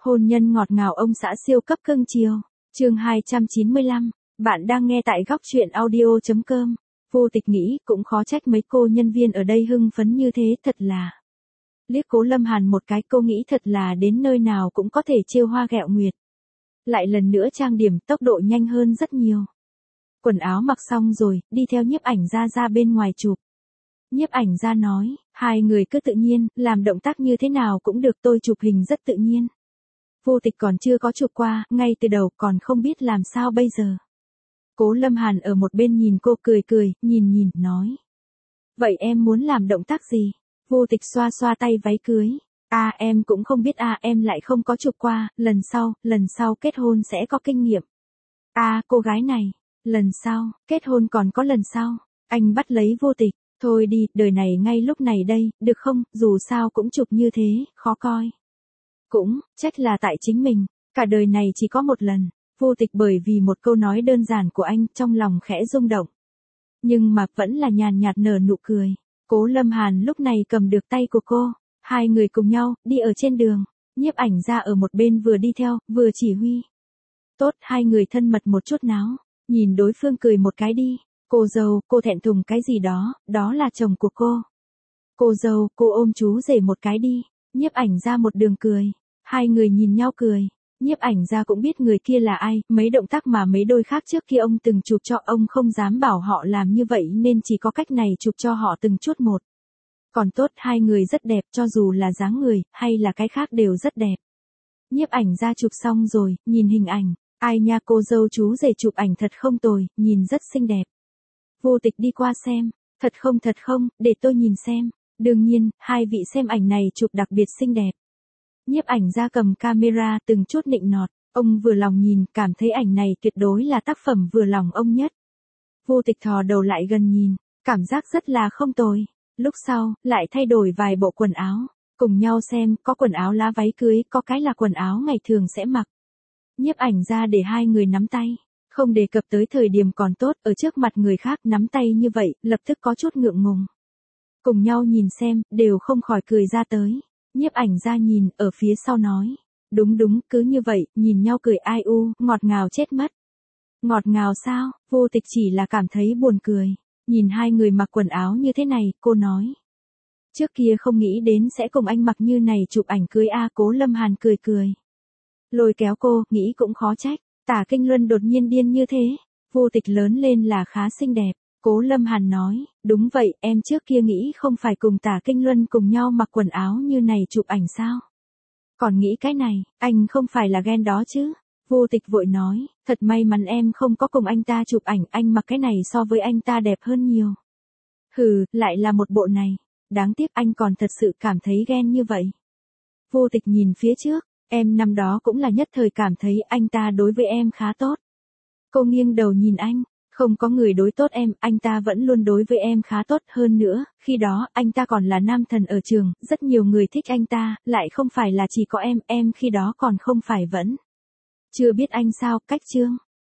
Hôn nhân ngọt ngào ông xã siêu cấp cưng chiều. Chương 295. Bạn đang nghe tại góc truyện audio.com. Vô Tịch nghĩ cũng khó trách mấy cô nhân viên ở đây hưng phấn như thế, thật là. Liếc Cố Lâm Hàn một cái, cô nghĩ thật là đến nơi nào cũng có thể trêu hoa ghẹo nguyệt. Lại lần nữa trang điểm, tốc độ nhanh hơn rất nhiều. Quần áo mặc xong rồi, đi theo nhiếp ảnh ra bên ngoài chụp. Nhiếp ảnh ra nói, hai người cứ tự nhiên, làm động tác như thế nào cũng được, tôi chụp hình rất tự nhiên. Vô Tịch còn chưa có chụp qua, ngay từ đầu còn không biết làm sao bây giờ. Cố Lâm Hàn ở một bên nhìn cô cười, nhìn, nói. Vậy em muốn làm động tác gì? Vô Tịch xoa xoa tay váy cưới. Em cũng không biết em lại không có chụp qua, lần sau kết hôn sẽ có kinh nghiệm. Cô gái này, lần sau, kết hôn còn có lần sau. Anh bắt lấy Vô Tịch, thôi đi, đời này ngay lúc này đây, được không, dù sao cũng chụp như thế, khó coi. Cũng, trách là tại chính mình, cả đời này chỉ có một lần. Vô Tịch bởi vì một câu nói đơn giản của anh, trong lòng khẽ rung động. Nhưng mà vẫn là nhàn nhạt nở nụ cười. Cố Lâm Hàn lúc này cầm được tay của cô. Hai người cùng nhau, đi ở trên đường. Nhiếp ảnh ra ở một bên vừa đi theo, vừa chỉ huy. Tốt, hai người thân mật một chút nào. Nhìn đối phương cười một cái đi. Cô dâu, cô thẹn thùng cái gì đó, đó là chồng của cô. Cô dâu, cô ôm chú rể một cái đi. Nhiếp ảnh ra một đường cười. Hai người nhìn nhau cười. Nhiếp ảnh ra cũng biết người kia là ai, mấy động tác mà mấy đôi khác trước kia ông từng chụp cho, ông không dám bảo họ làm như vậy nên chỉ có cách này chụp cho họ từng chút một. Còn tốt, hai người rất đẹp, cho dù là dáng người, hay là cái khác đều rất đẹp. Nhiếp ảnh ra chụp xong rồi, nhìn hình ảnh. Ai nha, cô dâu chú rể chụp ảnh thật không tồi, nhìn rất xinh đẹp. Vô Tịch đi qua xem. Thật không, để tôi nhìn xem. Đương nhiên, hai vị xem ảnh này chụp đặc biệt xinh đẹp. Nhiếp ảnh ra cầm camera từng chút nịnh nọt, ông vừa lòng nhìn, cảm thấy ảnh này tuyệt đối là tác phẩm vừa lòng ông nhất. Vô Tịch thò đầu lại gần nhìn, cảm giác rất là không tồi. Lúc sau, lại thay đổi vài bộ quần áo, cùng nhau xem, có quần áo lá váy cưới, có cái là quần áo ngày thường sẽ mặc. Nhiếp ảnh ra để hai người nắm tay, không đề cập tới thời điểm còn tốt, ở trước mặt người khác nắm tay như vậy, lập tức có chút ngượng ngùng. Cùng nhau nhìn xem, đều không khỏi cười ra tới. Nhiếp ảnh ra nhìn, ở phía sau nói. Đúng, cứ như vậy, nhìn nhau cười ai u, ngọt ngào chết mất. Ngọt ngào sao? Vô Tịch chỉ là cảm thấy buồn cười. Nhìn hai người mặc quần áo như thế này, cô nói. Trước kia không nghĩ đến sẽ cùng anh mặc như này chụp ảnh cưới. Cố Lâm Hàn cười. Lôi kéo cô, nghĩ cũng khó trách. Tả Kinh Luân đột nhiên điên như thế. Vô Tịch lớn lên là khá xinh đẹp. Cố Lâm Hàn nói, đúng vậy, em trước kia nghĩ không phải cùng Tả Kinh Luân cùng nhau mặc quần áo như này chụp ảnh sao? Còn nghĩ cái này, anh không phải là ghen đó chứ? Vô Tịch vội nói, thật may mắn em không có cùng anh ta chụp ảnh, anh mặc cái này so với anh ta đẹp hơn nhiều. Hừ, lại là một bộ này, đáng tiếc anh còn thật sự cảm thấy ghen như vậy. Vô Tịch nhìn phía trước, em năm đó cũng là nhất thời cảm thấy anh ta đối với em khá tốt. Cô nghiêng đầu nhìn anh. Không có người đối tốt em, anh ta vẫn luôn đối với em khá tốt hơn nữa, khi đó, anh ta còn là nam thần ở trường, rất nhiều người thích anh ta, lại không phải là chỉ có em khi đó còn không phải vẫn. Chưa biết anh sao, cách chương.